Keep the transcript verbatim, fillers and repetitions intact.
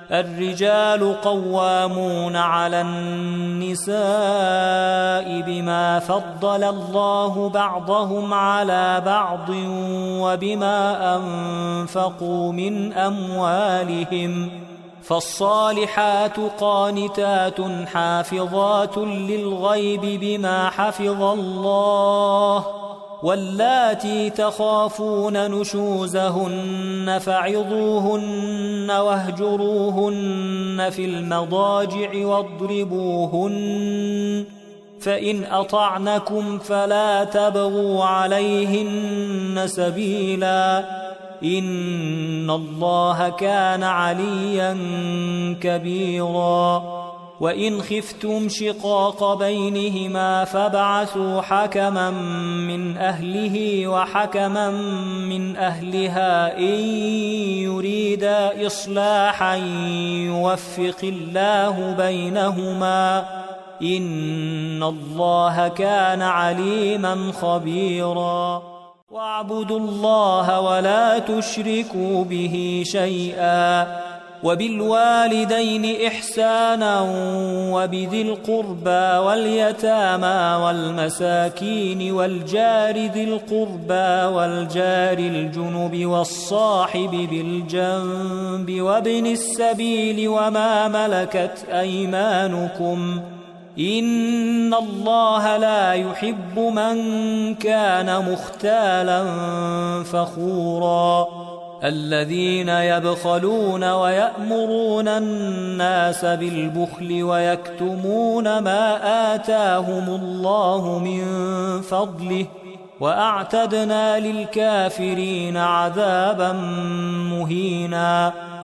الرجال قوامون على النساء بما فضل الله بعضهم على بعض وبما أنفقوا من أموالهم، فالصالحات قانتات حافظات للغيب بما حفظ الله، واللاتي تخافون نشوزهن فعظوهن واهجروهن في المضاجع واضربوهن، فإن أطعنكم فلا تبغوا عليهن سبيلا، إن الله كان عليا كبيرا. وإن خفتم شقاق بينهما فابعثوا حكما من أهله وحكما من أهلها إن يريدا إصلاحا يوفق الله بينهما، إن الله كان عليما خبيرا. واعبدوا الله ولا تشركوا به شيئا، وبالوالدين إحسانا وبذي القربى واليتامى والمساكين والجار ذي القربى والجار الجنب والصاحب بالجنب وابن السبيل وما ملكت أيمانكم، إن الله لا يحب من كان مختالا فخورا. الذين يبخلون ويأمرون الناس بالبخل ويكتمون ما آتاهم الله من فضله، وأعتدنا للكافرين عذابا مهينا.